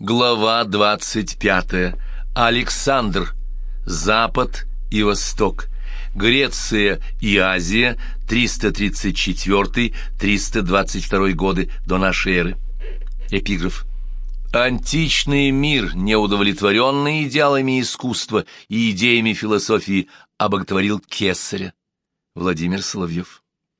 Глава 25. Александр. Запад и Восток. Греция и Азия. 334-322 годы до нашей эры. Эпиграф. Античный мир, неудовлетворенный идеалами искусства и идеями философии, обоготворил Кесаря. Владимир Соловьев.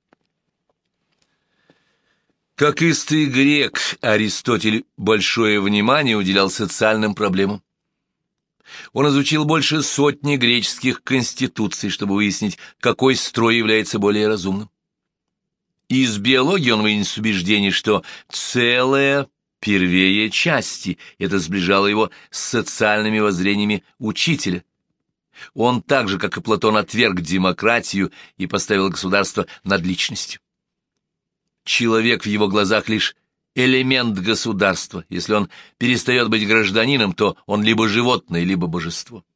Как истый грек, Аристотель большое внимание уделял социальным проблемам. Он изучил больше сотни греческих конституций, чтобы выяснить, какой строй является более разумным. Из биологии он вынес убеждение, что целое первее части. Это сближало его с социальными воззрениями учителя. Он так же, как и Платон, отверг демократию и поставил государство над личностью. Человек в его глазах лишь элемент государства. Если он перестает быть гражданином, то он либо животное, либо божество.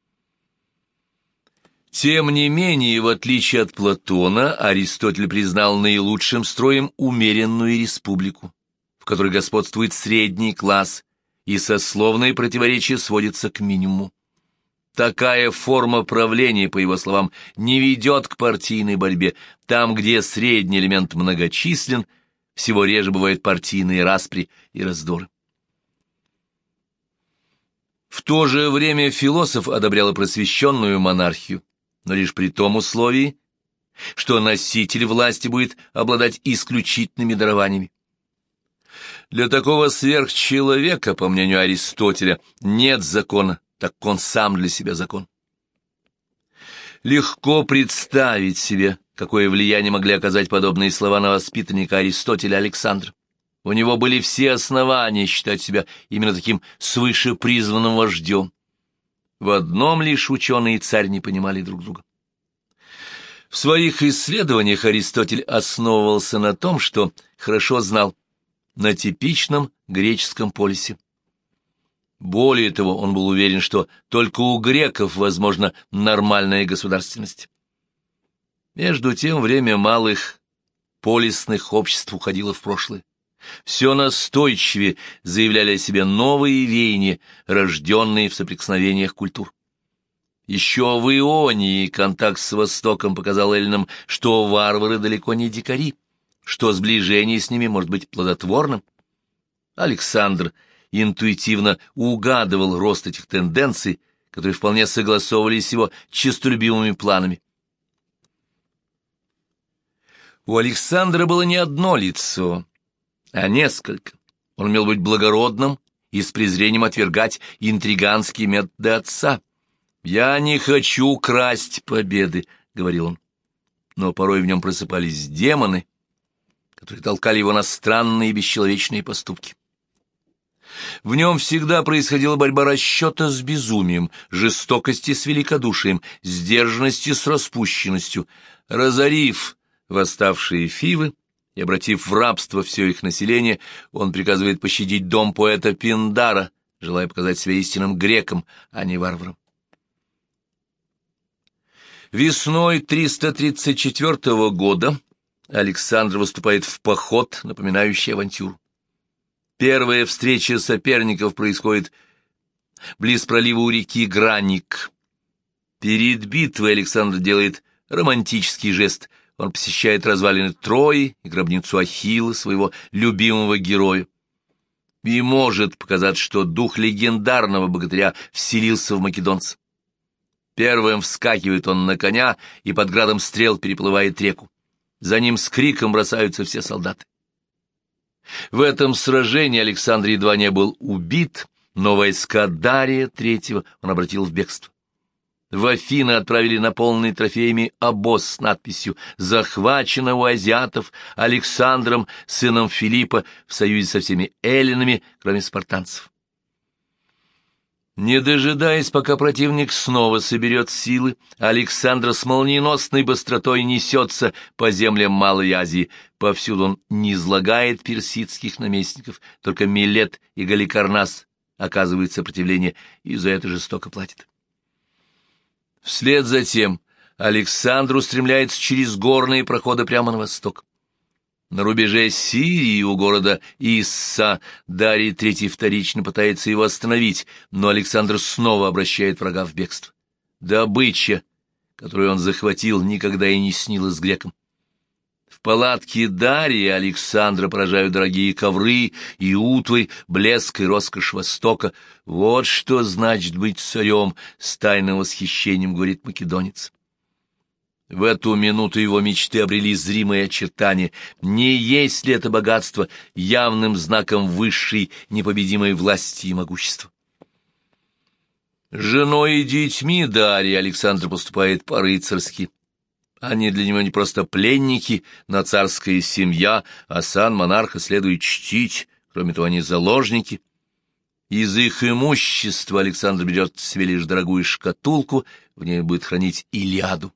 Тем не менее, в отличие от Платона, Аристотель признал наилучшим строем умеренную республику, в которой господствует средний класс, и сословные противоречия сводятся к минимуму. Такая форма правления, по его словам, не ведет к партийной борьбе. Там, где средний элемент многочислен, всего реже бывают партийные распри и раздоры. В то же время философ одобрял просвещенную монархию, но лишь при том условии, что носитель власти будет обладать исключительными дарованиями. Для такого сверхчеловека, по мнению Аристотеля, нет закона, так как он сам для себя закон. Легко представить себе, какое влияние могли оказать подобные слова на воспитанника Аристотеля Александра. У него были все основания считать себя именно таким свышепризванным вождем. В одном лишь ученый и царь не понимали друг друга. В своих исследованиях Аристотель основывался на том, что хорошо знал, на типичном греческом полисе. Более того, он был уверен, что только у греков возможна нормальная государственность. Между тем, время малых полисных обществ уходило в прошлое. Все настойчивее заявляли о себе новые веяния, рожденные в соприкосновениях культур. Еще в Ионии контакт с Востоком показал эллинам, что варвары далеко не дикари, что сближение с ними может быть плодотворным. Александр интуитивно угадывал рост этих тенденций, которые вполне согласовывались с его честолюбивыми планами. У Александра было не одно лицо, а несколько. Он умел быть благородным и с презрением отвергать интриганские методы отца. «Я не хочу красть победы», — говорил он. Но порой в нем просыпались демоны, которые толкали его на странные и бесчеловечные поступки. В нем всегда происходила борьба расчета с безумием, жестокости с великодушием, сдержанности с распущенностью. Разорив восставшие Фивы и обратив в рабство все их население, он приказывает пощадить дом поэта Пиндара, желая показать себя истинным греком, а не варваром. Весной 334 года Александр выступает в поход, напоминающий авантюру. Первая встреча соперников происходит близ пролива у реки Граник. Перед битвой Александр делает романтический жест. Он посещает развалины Трои и гробницу Ахилла, своего любимого героя. И может показать, что дух легендарного богатыря вселился в македонца. Первым вскакивает он на коня и под градом стрел переплывает реку. За ним с криком бросаются все солдаты. В этом сражении Александр едва не был убит, но войска Дария III он обратил в бегство. В Афины отправили наполненный трофеями обоз с надписью «Захвачено у азиатов Александром, сыном Филиппа, в союзе со всеми эллинами, кроме спартанцев». Не дожидаясь, пока противник снова соберет силы, Александр с молниеносной быстротой несется по землям Малой Азии. Повсюду он низлагает персидских наместников, только Милет и Галикарнас оказывают сопротивление и за это жестоко платят. Вслед за тем Александр устремляется через горные проходы прямо на восток. На рубеже Сирии у города Исса Дарий III вторично пытается его остановить, но Александр снова обращает врага в бегство. Добыча, которую он захватил, никогда и не снилась грекам. В палатке Дария Александра поражают дорогие ковры и утварь, блеск и роскошь Востока. Вот что значит быть царем, с тайным восхищением говорит македонец. В эту минуту его мечты обрели зримые очертания. Не есть ли это богатство явным знаком высшей непобедимой власти и могущества? Женой и детьми Дария Александр поступает по-рыцарски. Они для него не просто пленники, но царская семья, а сан монарха следует чтить, кроме того, они заложники. Из их имущества Александр берет себе лишь дорогую шкатулку, в ней будет хранить Илиаду.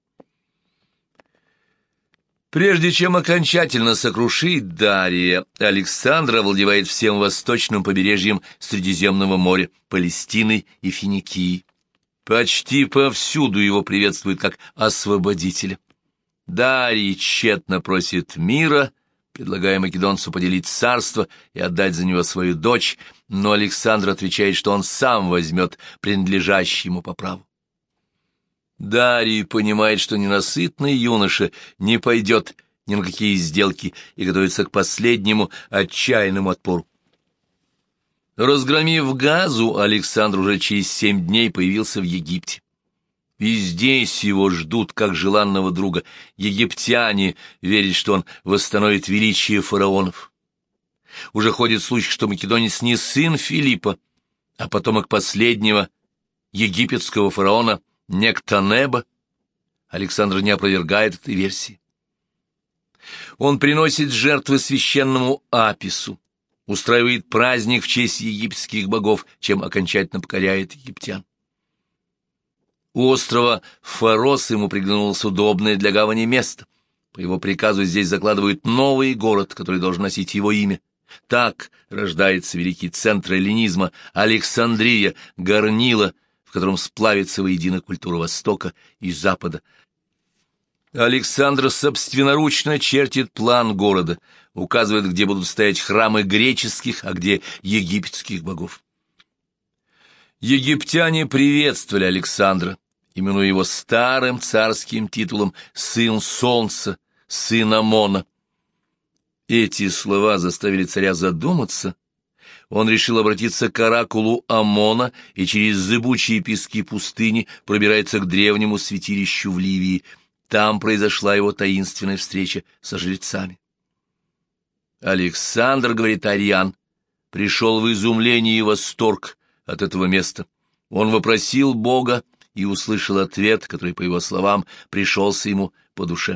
Прежде чем окончательно сокрушить Дария, Александр овладевает всем восточным побережьем Средиземного моря, Палестиной и Финикией. Почти повсюду его приветствуют как освободителя. Дарий тщетно просит мира, предлагая македонцу поделить царство и отдать за него свою дочь, но Александр отвечает, что он сам возьмет принадлежащий ему по праву. Дарий понимает, что ненасытный юноша не пойдет ни на какие сделки и готовится к последнему отчаянному отпору. Разгромив Газу, Александр уже через 7 дней появился в Египте. И здесь его ждут как желанного друга. Египтяне верят, что он восстановит величие фараонов. Уже ходит слух, что македонец не сын Филиппа, а потомок последнего египетского фараона Нектанеба. Александр не опровергает этой версии. Он приносит жертвы священному Апису, устраивает праздник в честь египетских богов, чем окончательно покоряет египтян. У острова Фарос ему приглянулось удобное для гавани место. По его приказу здесь закладывают новый город, который должен носить его имя. Так рождается великий центр эллинизма Александрия, горнило, в котором сплавится воедино культура Востока и Запада. Александр собственноручно чертит план города, указывает, где будут стоять храмы греческих, а где египетских богов. Египтяне приветствовали Александра, именуя его старым царским титулом «сын солнца», «сын Амона». Эти слова заставили царя задуматься. Он решил обратиться к оракулу Амона и через зыбучие пески пустыни пробирается к древнему святилищу в Ливии. Там произошла его таинственная встреча со жрецами. Александр, говорит Ариан, пришел в изумление и восторг от этого места. Он вопросил Бога и услышал ответ, который, по его словам, пришелся ему по душе.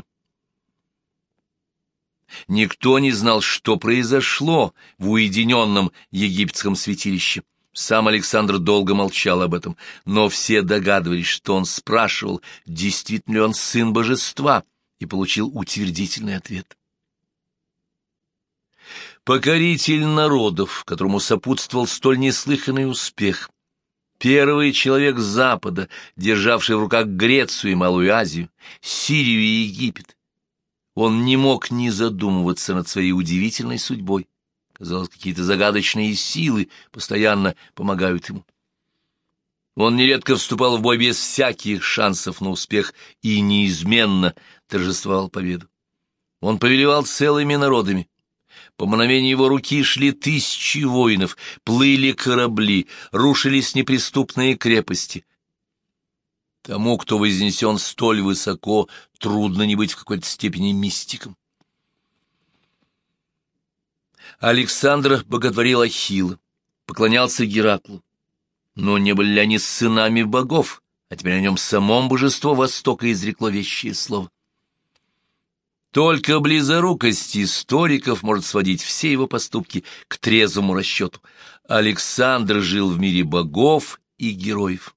Никто не знал, что произошло в уединенном египетском святилище. Сам Александр долго молчал об этом, но все догадывались, что он спрашивал, действительно ли он сын божества, и получил утвердительный ответ. Покоритель народов, которому сопутствовал столь неслыханный успех, первый человек Запада, державший в руках Грецию и Малую Азию, Сирию и Египет, он не мог не задумываться над своей удивительной судьбой. Казалось, какие-то загадочные силы постоянно помогают ему. Он нередко вступал в бой без всяких шансов на успех и неизменно торжествовал победу. Он повелевал целыми народами. По мановению его руки шли тысячи воинов, плыли корабли, рушились неприступные крепости. Тому, кто вознесен столь высоко, трудно не быть в какой-то степени мистиком. Александр боготворил Ахилла, поклонялся Гераклу. Но не были ли они сынами богов, а теперь о нем самом божество Востока изрекло вещее слово? Только близорукость историков может сводить все его поступки к трезвому расчету. Александр жил в мире богов и героев.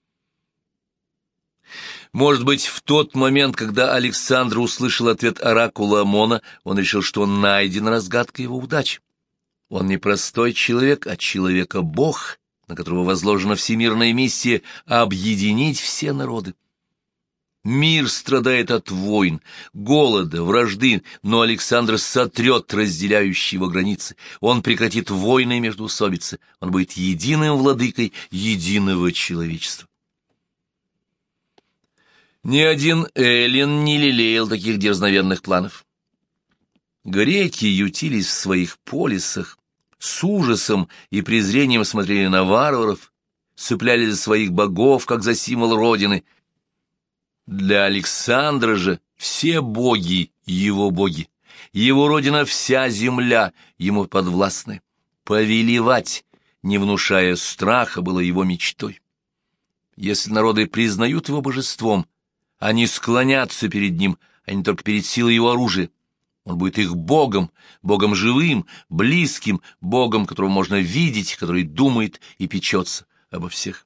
Может быть, в тот момент, когда Александр услышал ответ оракула Амона, он решил, что найдена разгадка его удачи. Он не простой человек, а человека-бог, на которого возложена всемирная миссия объединить все народы. Мир страдает от войн, голода, вражды, но Александр сотрет разделяющие его границы. Он прекратит войны и междоусобицы. Он будет единым владыкой единого человечества. Ни один эллин не лелеял таких дерзновенных планов. Греки ютились в своих полисах, с ужасом и презрением смотрели на варваров, цеплялись за своих богов, как за символ родины. Для Александра же все боги — его боги, его родина — вся земля, ему подвластны. Повелевать, не внушая страха, было его мечтой. Если народы признают его божеством, они склонятся перед ним, а не только перед силой его оружия. Он будет их богом, богом живым, близким, богом, которого можно видеть, который думает и печется обо всех.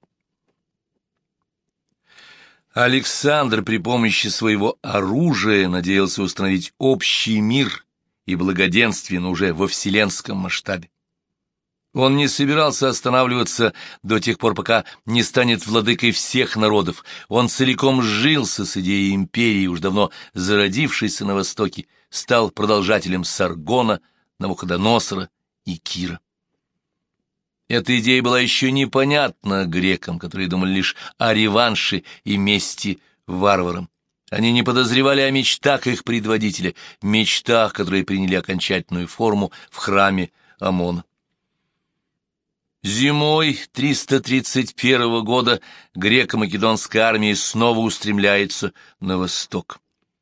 Александр при помощи своего оружия надеялся установить общий мир и благоденствие, но уже во вселенском масштабе. Он не собирался останавливаться до тех пор, пока не станет владыкой всех народов. Он целиком сжился с идеей империи, уж давно зародившейся на Востоке, стал продолжателем Саргона, Навуходоносора и Кира. Эта идея была еще непонятна грекам, которые думали лишь о реванше и мести варварам. Они не подозревали о мечтах их предводителя, мечтах, которые приняли окончательную форму в храме Амона. Зимой 331 года греко-македонская армия снова устремляется на восток.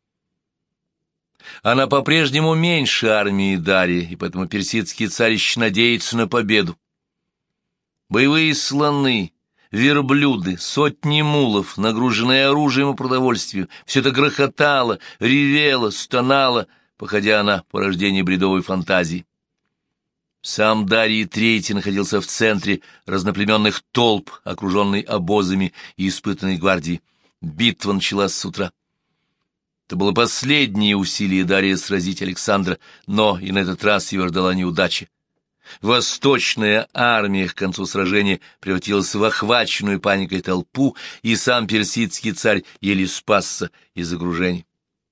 Она по-прежнему меньше армии Дария, и поэтому персидский царь еще надеется на победу. Боевые слоны, верблюды, сотни мулов, нагруженные оружием и продовольствием, все это грохотало, ревело, стонало, походя на порождение бредовой фантазии. Сам Дарий III находился в центре разноплеменных толп, окруженный обозами и испытанной гвардией. Битва началась с утра. Это было последнее усилие Дария сразить Александра, но и на этот раз его ждала неудача. Восточная армия к концу сражения превратилась в охваченную паникой толпу, и сам персидский царь еле спасся из окружения.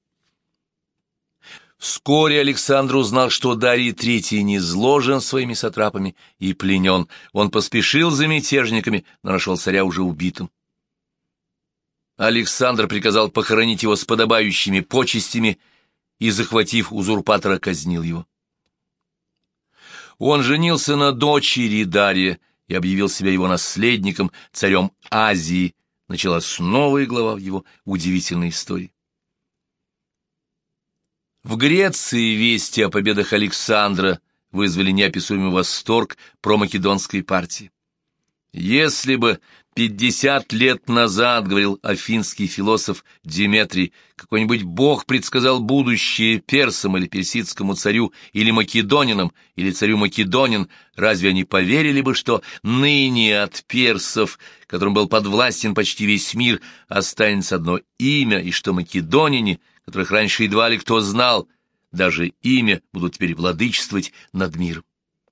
Вскоре Александр узнал, что Дарий III низложен своими сатрапами и пленен. Он поспешил за мятежниками, но нашел царя уже убитым. Александр приказал похоронить его с подобающими почестями и, захватив узурпатора, казнил его. Он женился на дочери Дария и объявил себя его наследником, царем Азии. Началась новая глава в его удивительной истории. В Греции вести о победах Александра вызвали неописуемый восторг промакедонской партии. Если бы 50 лет назад, говорил афинский философ Диметрий, какой-нибудь бог предсказал будущее персам или персидскому царю, или македонинам, или царю Македонин, разве они поверили бы, что ныне от персов, которым был подвластен почти весь мир, останется одно имя, и что македонине, которых раньше едва ли кто знал, даже имя, будут теперь владычествовать над миром?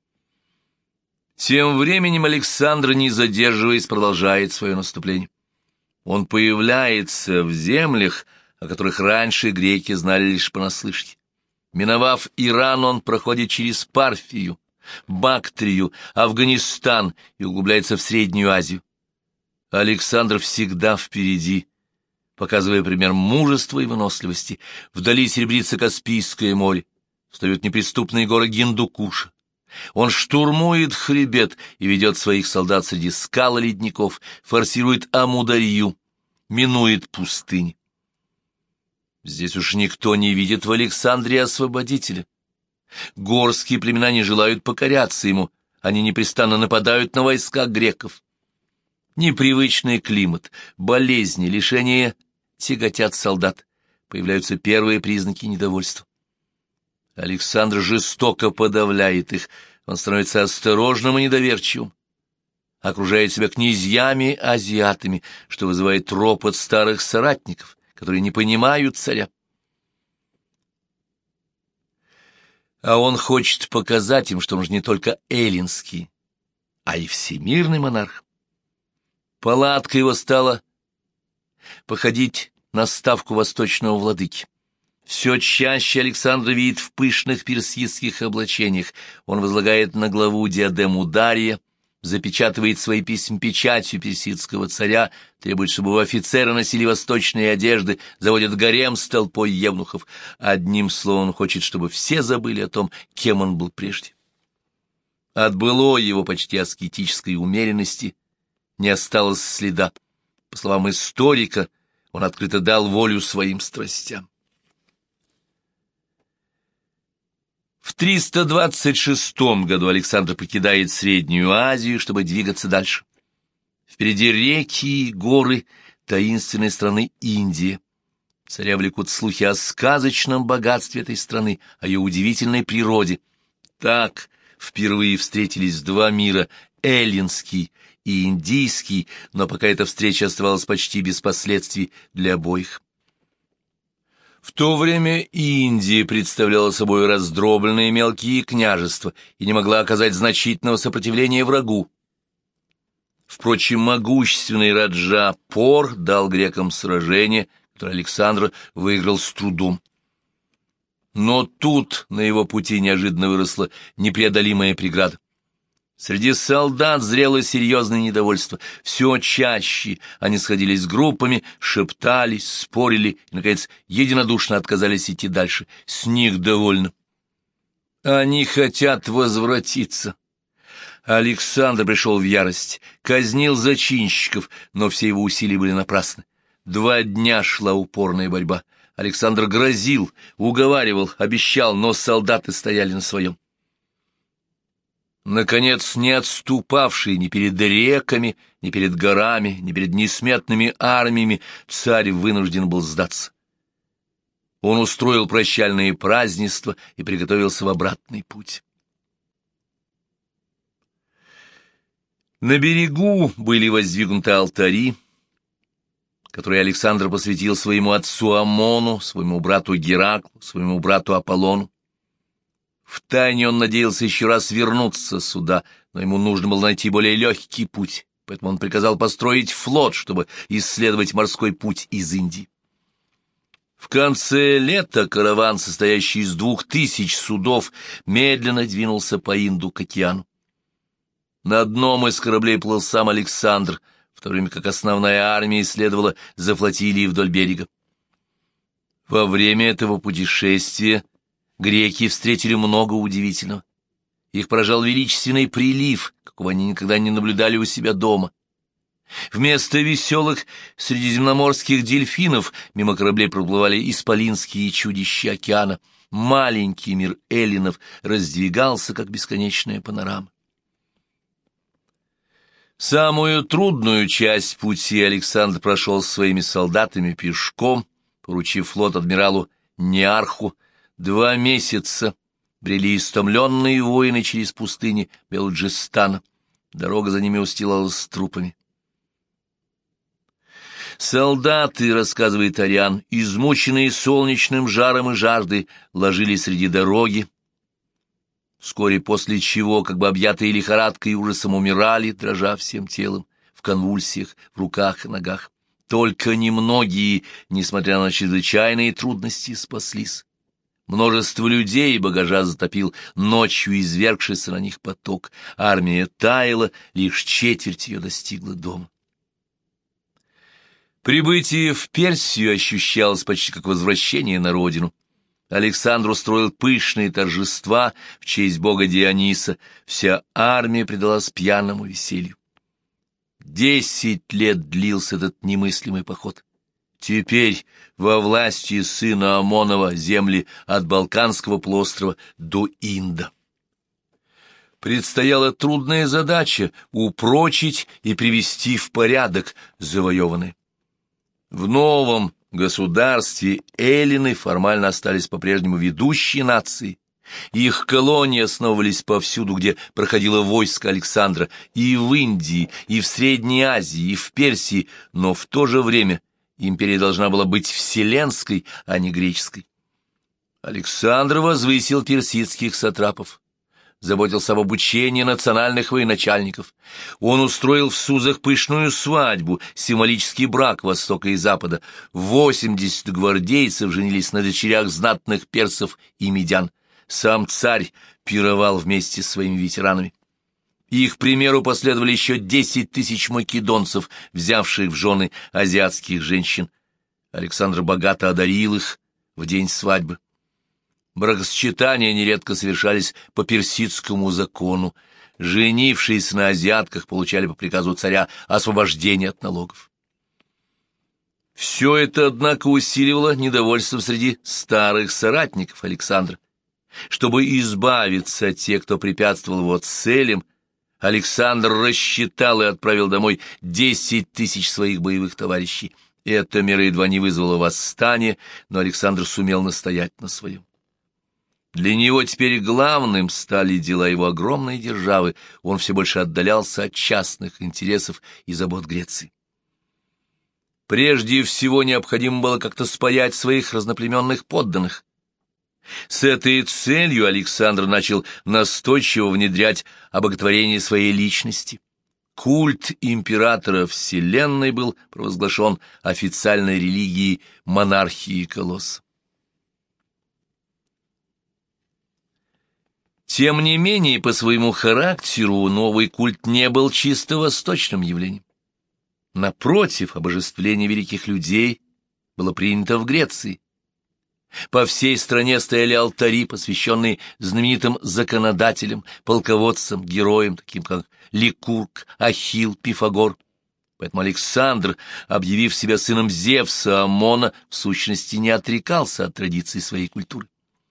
Тем временем Александр, не задерживаясь, продолжает свое наступление. Он появляется в землях, о которых раньше греки знали лишь понаслышке. Миновав Иран, он проходит через Парфию, Бактрию, Афганистан и углубляется в Среднюю Азию. Александр всегда впереди, показывая пример мужества и выносливости. Вдали серебрится Каспийское море, встают неприступные горы Гиндукуша. Он штурмует хребет и ведет своих солдат среди скал и ледников, форсирует Амударью, минует пустынь. Здесь уж никто не видит в Александре освободителя. Горские племена не желают покоряться ему, они непрестанно нападают на войска греков. Непривычный климат, болезни, лишения тяготят солдат, появляются первые признаки недовольства. Александр жестоко подавляет их, он становится осторожным и недоверчивым, окружает себя князьями-азиатами, что вызывает ропот старых соратников, которые не понимают царя. А он хочет показать им, что он же не только эллинский, а и всемирный монарх. Палатка его стала походить на ставку восточного владыки. Все чаще Александр видит в пышных персидских облачениях. Он возлагает на главу диадему Дария, запечатывает свои письма печатью персидского царя, требует, чтобы у офицера носили восточные одежды, заводит гарем с толпой евнухов. Одним словом, он хочет, чтобы все забыли о том, кем он был прежде. От былой его почти аскетической умеренности не осталось следа. По словам историка, он открыто дал волю своим страстям. В 326 году Александр покидает Среднюю Азию, чтобы двигаться дальше. Впереди реки и горы таинственной страны Индия. Царя влекут слухи о сказочном богатстве этой страны, о ее удивительной природе. Так впервые встретились два мира — эллинский и индийский, но пока эта встреча оставалась почти без последствий для обоих. В то время Индия представляла собой раздробленные мелкие княжества и не могла оказать значительного сопротивления врагу. Впрочем, могущественный Раджа Пор дал грекам сражение, которое Александр выиграл с трудом. Но тут на его пути неожиданно выросла непреодолимая преграда. Среди солдат зрело серьезное недовольство. Все чаще они сходились группами, шептались, спорили и, наконец, единодушно отказались идти дальше. С них довольно. Они хотят возвратиться. Александр пришел в ярость, казнил зачинщиков, но все его усилия были напрасны. 2 дня шла упорная борьба. Александр грозил, уговаривал, обещал, но солдаты стояли на своем. Наконец, не отступавший ни перед реками, ни перед горами, ни перед несметными армиями, царь вынужден был сдаться. Он устроил прощальные празднества и приготовился в обратный путь. На берегу были воздвигнуты алтари, которые Александр посвятил своему отцу Амону, своему брату Гераклу, своему брату Аполлону. Втайне он надеялся еще раз вернуться сюда, но ему нужно было найти более легкий путь, поэтому он приказал построить флот, чтобы исследовать морской путь из Индии. В конце лета караван, состоящий из 2000 судов, медленно двинулся по Инду к океану. На одном из кораблей плыл сам Александр, в то время как основная армия следовала за флотилией вдоль берега. Во время этого путешествия греки встретили много удивительного. Их поражал величественный прилив, какого они никогда не наблюдали у себя дома. Вместо веселых средиземноморских дельфинов мимо кораблей проплывали исполинские чудища океана. Маленький мир эллинов раздвигался, как бесконечная панорама. Самую трудную часть пути Александр прошел с своими солдатами пешком, поручив флот адмиралу Неарху. 2 месяца брели истомленные воины через пустыни Белуджистана. Дорога за ними устилалась трупами. Солдаты, рассказывает Ариан, измученные солнечным жаром и жаждой, ложились среди дороги. Вскоре после чего, как бы объятые лихорадкой и ужасом, умирали, дрожа всем телом, в конвульсиях, в руках и ногах. Только немногие, несмотря на чрезвычайные трудности, спаслись. Множество людей багажа затопил ночью извергшийся на них поток. Армия таяла, лишь четверть ее достигла дома. Прибытие в Персию ощущалось почти как возвращение на родину. Александр устроил пышные торжества в честь бога Диониса. Вся армия предалась пьяному веселью. 10 лет длился этот немыслимый поход. Теперь во власти сына Амонова земли от Балканского полуострова до Инда. Предстояла трудная задача — упрочить и привести в порядок завоеванное. В новом государстве эллины формально остались по-прежнему ведущей нацией. Их колонии основывались повсюду, где проходило войско Александра, и в Индии, и в Средней Азии, и в Персии, но в то же время империя должна была быть вселенской, а не греческой. Александр возвысил персидских сатрапов. заботился об обучении национальных военачальников. Он устроил в Сузах пышную свадьбу, символический брак Востока и Запада. 80 гвардейцев женились на дочерях знатных персов и медян. Сам царь пировал вместе с своими ветеранами. Их примеру последовали еще 10 тысяч македонцев, взявших в жены азиатских женщин. Александр богато одарил их в день свадьбы. Бракосочетания нередко совершались по персидскому закону. Женившиеся на азиатках получали по приказу царя освобождение от налогов. Все это, однако, усиливало недовольство среди старых соратников Александра. Чтобы избавиться от тех, кто препятствовал его целям, Александр рассчитал и отправил домой 10 тысяч своих боевых товарищей. Эта мера едва не вызвала восстания, но Александр сумел настоять на своем. Для него теперь главным стали дела его огромной державы, он все больше отдалялся от частных интересов и забот Греции. Прежде всего необходимо было как-то спаять своих разноплеменных подданных. С этой целью Александр начал настойчиво внедрять обоготворение своей личности. Культ императора Вселенной был провозглашен официальной религией монархии Колосса. Тем не менее, по своему характеру новый культ не был чисто восточным явлением. Напротив, обожествление великих людей было принято в Греции. По всей стране стояли алтари, посвященные знаменитым законодателям, полководцам, героям, таким как Ликург, Ахилл, Пифагор. Поэтому Александр, объявив себя сыном Зевса, Амона, в сущности не отрекался от традиций своей культуры.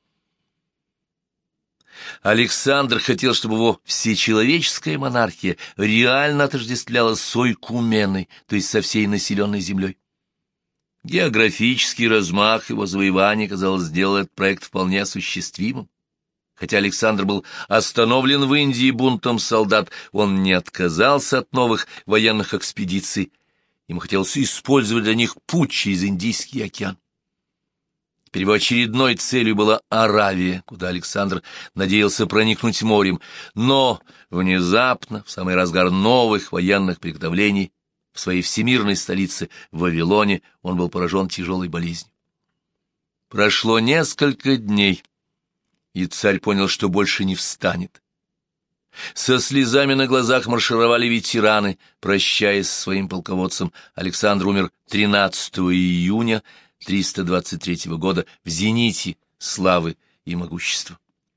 Александр хотел, чтобы его всечеловеческая монархия реально отождествлялась с ойкуменой, то есть со всей населенной землей. Географический размах его завоеваний, казалось, сделал этот проект вполне осуществимым. Хотя Александр был остановлен в Индии бунтом солдат, он не отказался от новых военных экспедиций. Ему хотелось использовать для них путь через Индийский океан. Теперь его очередной целью была Аравия, куда Александр надеялся проникнуть морем, но внезапно, в самый разгар новых военных приготовлений, в своей всемирной столице Вавилоне, он был поражен тяжелой болезнью. Прошло несколько дней, и царь понял, что больше не встанет. Со слезами на глазах маршировали ветераны, прощаясь со своим полководцем. Александр умер 13 июня 323 года в зените славы и могущества.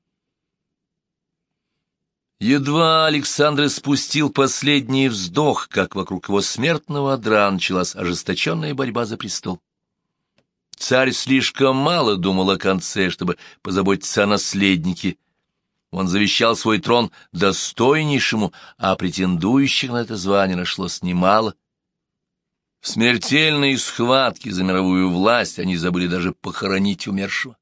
Едва Александр спустил последний вздох, как вокруг его смертного одра началась ожесточенная борьба за престол. Царь слишком мало думал о конце, чтобы позаботиться о наследнике. Он завещал свой трон достойнейшему, а претендующих на это звание нашлось немало. В смертельной схватке за мировую власть они забыли даже похоронить умершего.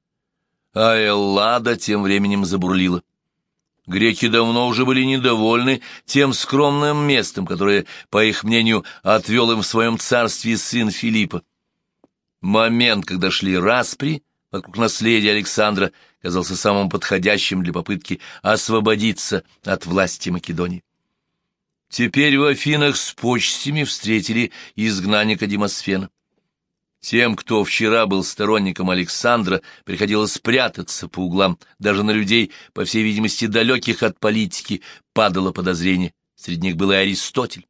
А Эллада тем временем забурлила. Греки давно уже были недовольны тем скромным местом, которое, по их мнению, отвел им в своем царстве сын Филиппа. Момент, когда шли распри вокруг наследия Александра, казался самым подходящим для попытки освободиться от власти Македонии. Теперь в Афинах с почестями встретили изгнанника Демосфена. Тем, кто вчера был сторонником Александра, приходилось спрятаться по углам, даже на людей, по всей видимости, далеких от политики, падало подозрение. Среди них был и Аристотель.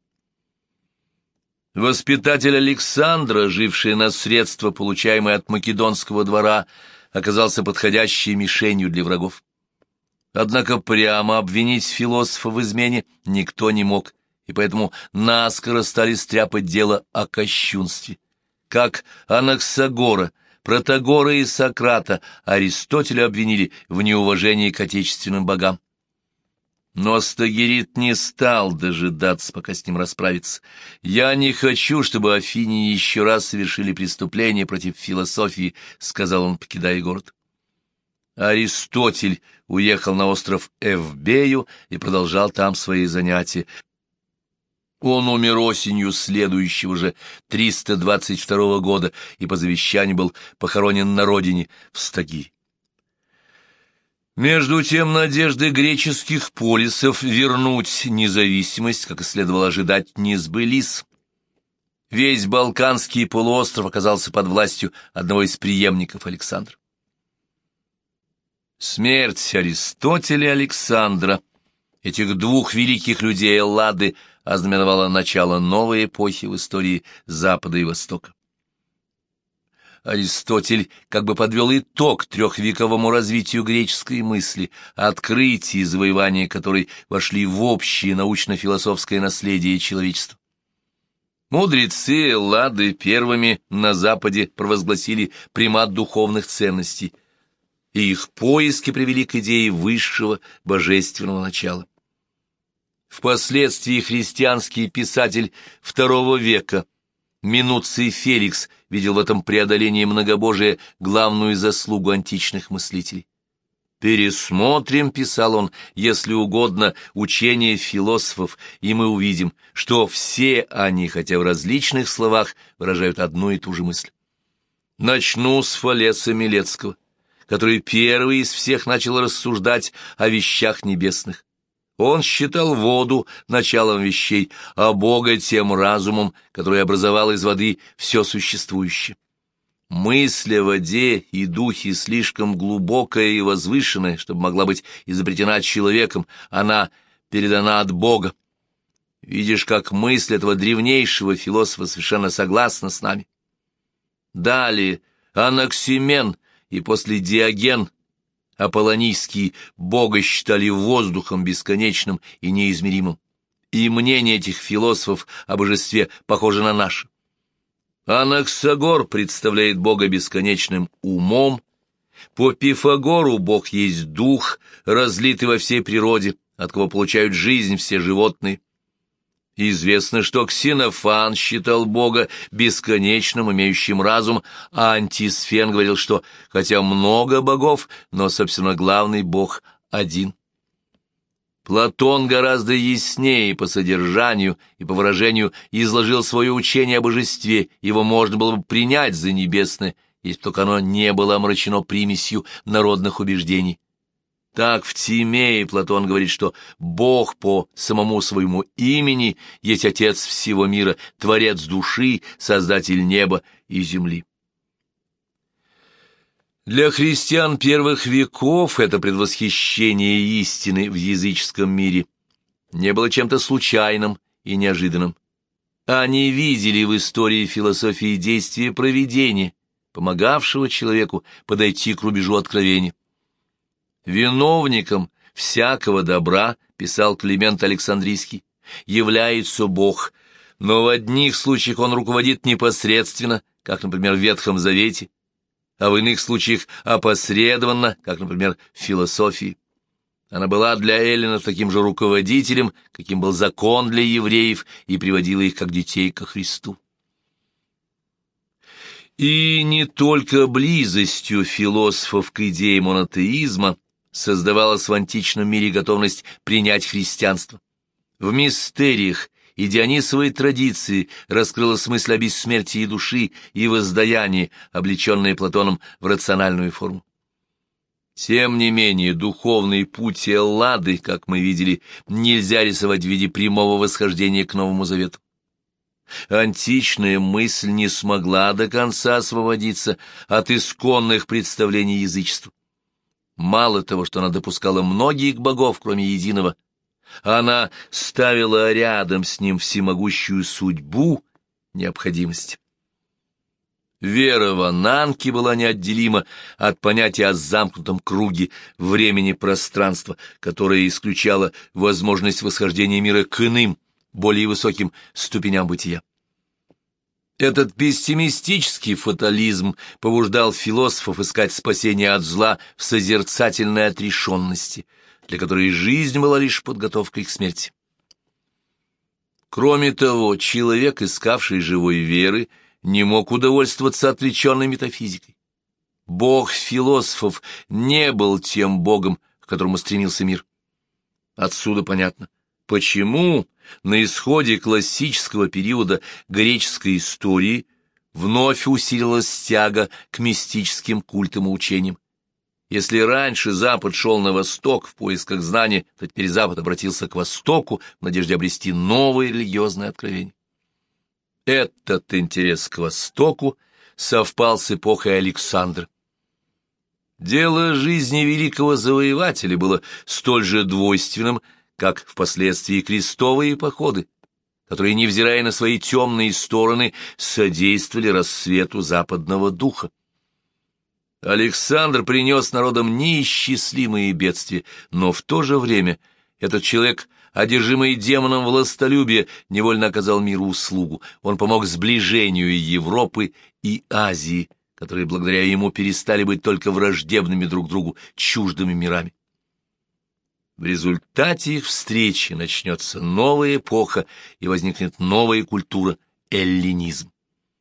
Воспитатель Александра, живший на средства, получаемые от македонского двора, оказался подходящей мишенью для врагов. Однако прямо обвинить философа в измене никто не мог, и поэтому наскоро стали стряпать дело о кощунстве. Как Анаксагора, Протагора и Сократа, Аристотеля обвинили в неуважении к отечественным богам. Но Стагирит не стал дожидаться, пока с ним расправиться. «Я не хочу, чтобы афиняне еще раз совершили преступление против философии», — сказал он, покидая город. Аристотель уехал на остров Эвбею и продолжал там свои занятия. Он умер осенью следующего же 322 года и по завещанию был похоронен на родине в Стагире. Между тем надежды греческих полисов вернуть независимость, как и следовало ожидать, не сбылись. Весь Балканский полуостров оказался под властью одного из преемников Александра. Смерть Аристотеля и Александра, этих двух великих людей Эллады, ознаменовала начало новой эпохи в истории Запада и Востока. Аристотель как бы подвел итог трехвековому развитию греческой мысли, открытия и завоевания которой вошли в общее научно-философское наследие человечества. Мудрецы Эллады первыми на Западе провозгласили примат духовных ценностей, и их поиски привели к идее высшего божественного начала. Впоследствии христианский писатель II века Минуций Феликс видел в этом преодолении многобожия главную заслугу античных мыслителей. «Пересмотрим, — писал он, — если угодно, учение философов, и мы увидим, что все они, хотя в различных словах, выражают одну и ту же мысль. Начну с Фалеса Милецкого, который первый из всех начал рассуждать о вещах небесных. Он считал воду началом вещей, а Бога тем разумом, который образовал из воды все существующее. Мысль о воде и духе слишком глубокая и возвышенная, чтобы могла быть изобретена человеком, она передана от Бога. Видишь, как мысль этого древнейшего философа совершенно согласна с нами. Далее Анаксимен и после Диоген Аполлонийские Бога считали воздухом бесконечным и неизмеримым, и мнение этих философов о божестве похоже на наше. Анаксагор представляет Бога бесконечным умом, по Пифагору Бог есть дух, разлитый во всей природе, от кого получают жизнь все животные. Известно, что Ксенофан считал Бога бесконечным, имеющим разум, а Антисфен говорил, что хотя много богов, но, собственно, главный Бог один. Платон гораздо яснее по содержанию и по выражению изложил свое учение о божестве, его можно было бы принять за небесное, если только оно не было омрачено примесью народных убеждений. Так в Тимее Платон говорит, что Бог по самому своему имени есть Отец всего мира, Творец души, Создатель неба и земли. Для христиан первых веков это предвосхищение истины в языческом мире не было чем-то случайным и неожиданным. Они видели в истории философии действия провидения, помогавшего человеку подойти к рубежу откровения. Виновником всякого добра, писал Климент Александрийский, является Бог, но в одних случаях он руководит непосредственно, как, например, в Ветхом Завете, а в иных случаях опосредованно, как, например, в философии. Она была для эллинов таким же руководителем, каким был закон для евреев, и приводила их как детей ко Христу. И не только близостью философов к идее монотеизма создавалась в античном мире готовность принять христианство. В мистериях и дионисовой традиции раскрылась мысль о бессмертии души и воздаянии, облеченная Платоном в рациональную форму. Тем не менее, духовный путь Эллады, как мы видели, нельзя рисовать в виде прямого восхождения к Новому Завету. Античная мысль не смогла до конца освободиться от исконных представлений язычества. Мало того, что она допускала многих богов, кроме единого, она ставила рядом с ним всемогущую судьбу необходимости. Вера в Ананки была неотделима от понятия о замкнутом круге времени-пространства, которое исключало возможность восхождения мира к иным, более высоким ступеням бытия. Этот пессимистический фатализм побуждал философов искать спасение от зла в созерцательной отрешенности, для которой жизнь была лишь подготовкой к смерти. Кроме того, человек, искавший живой веры, не мог удовольствоваться отвлеченной метафизикой. Бог философов не был тем Богом, к которому стремился мир. Отсюда понятно, почему на исходе классического периода греческой истории вновь усилилась тяга к мистическим культам и учениям, Если раньше Запад шел на восток в поисках знаний, то теперь Запад обратился к востоку в надежде обрести новые религиозные откровения. Этот интерес к востоку совпал с эпохой Александра. Дело жизни великого завоевателя было столь же двойственным, как впоследствии крестовые походы, которые, невзирая на свои темные стороны, содействовали расцвету западного духа. Александр принес народам неисчислимые бедствия, но в то же время этот человек, одержимый демоном властолюбия, невольно оказал миру услугу. Он помог сближению Европы и Азии, которые благодаря ему перестали быть только враждебными друг другу, чуждыми мирами. В результате их встречи начнется новая эпоха и возникнет новая культура – эллинизм.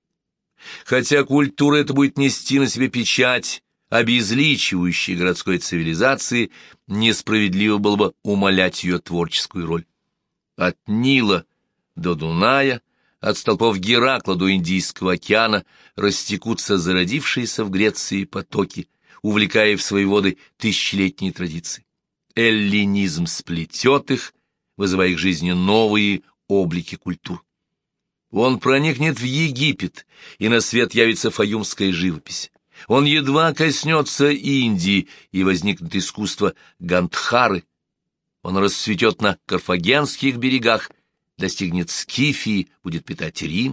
Хотя культура эта будет нести на себе печать обезличивающей городской цивилизации, несправедливо было бы умалять ее творческую роль. От Нила до Дуная, от столпов Геракла до Индийского океана растекутся зародившиеся в Греции потоки, увлекая в свои воды тысячелетние традиции. Эллинизм сплетет их, вызывая их жизни новые облики культур. Он проникнет в Египет, и на свет явится фаюмская живопись. Он едва коснется Индии, и возникнет искусство Гандхары. Он расцветет на карфагенских берегах, достигнет Скифии, будет питать Рим.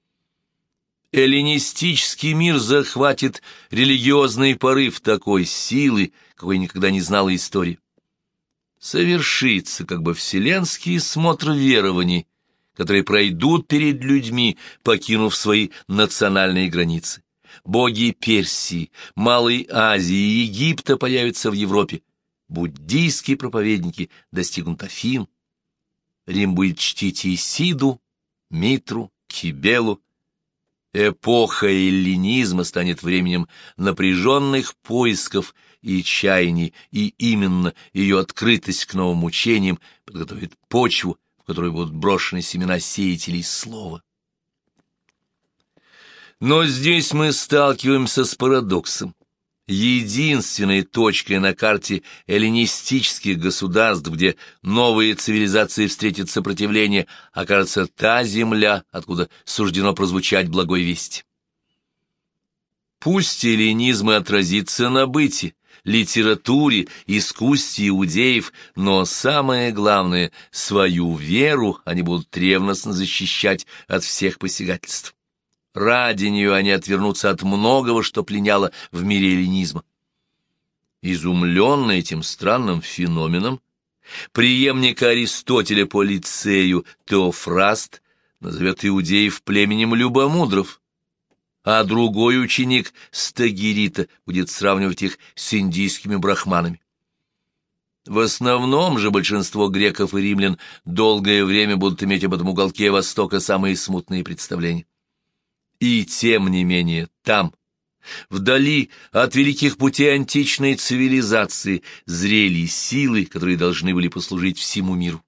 Эллинистический мир захватит религиозный порыв такой силы, какой никогда не знала история. Совершится как бы вселенский смотр верований, которые пройдут перед людьми, покинув свои национальные границы. Боги Персии, Малой Азии и Египта появятся в Европе. Буддийские проповедники достигнут Афин. Рим будет чтить Исиду, Митру, Кибелу. Эпоха эллинизма станет временем напряженных поисков и чаяний, и именно ее открытость к новым учениям подготовит почву, в которой будут брошены семена сеятелей слова. Но здесь мы сталкиваемся с парадоксом. Единственной точкой на карте эллинистических государств, где новые цивилизации встретят сопротивление, окажется та земля, откуда суждено прозвучать благой вести. Пусть эллинизм и отразится на быте, литературе, искусстве иудеев, но самое главное, свою веру они будут ревностно защищать от всех посягательств. Ради нее они отвернутся от многого, что пленяло в мире эллинизма. Изумленный этим странным феноменом, преемник Аристотеля по лицею Теофраст назовет иудеев племенем любомудров, а другой ученик Стагирита будет сравнивать их с индийскими брахманами. В основном же большинство греков и римлян долгое время будут иметь об этом уголке Востока самые смутные представления. И тем не менее там, вдали от великих путей античной цивилизации, зрели силы, которые должны были послужить всему миру.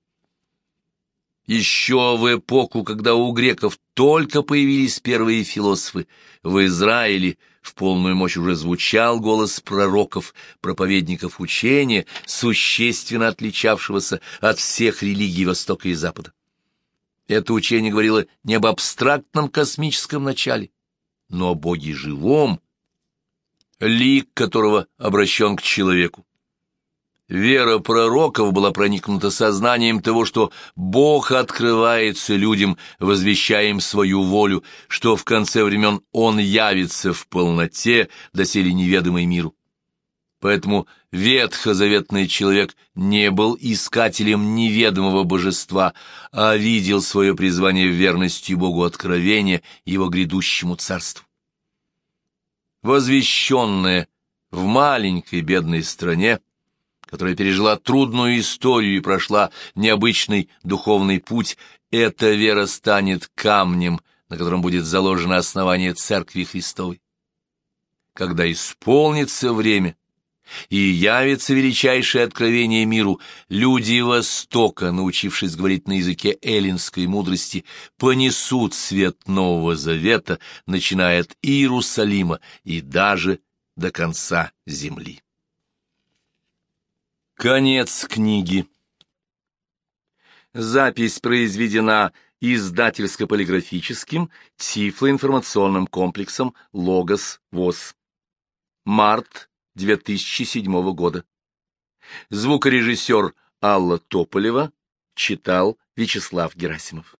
Еще в эпоху, когда у греков только появились первые философы, в Израиле в полную мощь уже звучал голос пророков, проповедников учения, существенно отличавшегося от всех религий Востока и Запада. Это учение говорило не об абстрактном космическом начале, но о Боге живом, лик которого обращен к человеку. Вера пророков была проникнута сознанием того, что Бог открывается людям, возвещая им свою волю, что в конце времен Он явится в полноте, доселе неведомой миру. Поэтому ветхозаветный человек не был искателем неведомого божества, а видел свое призвание в верности Богу откровения и Его грядущему царству. Возвещенная в маленькой бедной стране, которая пережила трудную историю и прошла необычный духовный путь, эта вера станет камнем, на котором будет заложено основание Церкви Христовой. Когда исполнится время и явится величайшее откровение миру, люди Востока, научившись говорить на языке эллинской мудрости, понесут свет Нового Завета, начиная от Иерусалима и даже до конца земли. Конец книги. Запись произведена издательско-полиграфическим тифлоинформационным комплексом «Логос ВОС». Март 2007 года. Звукорежиссер Алла Тополева читал Вячеслав Герасимов.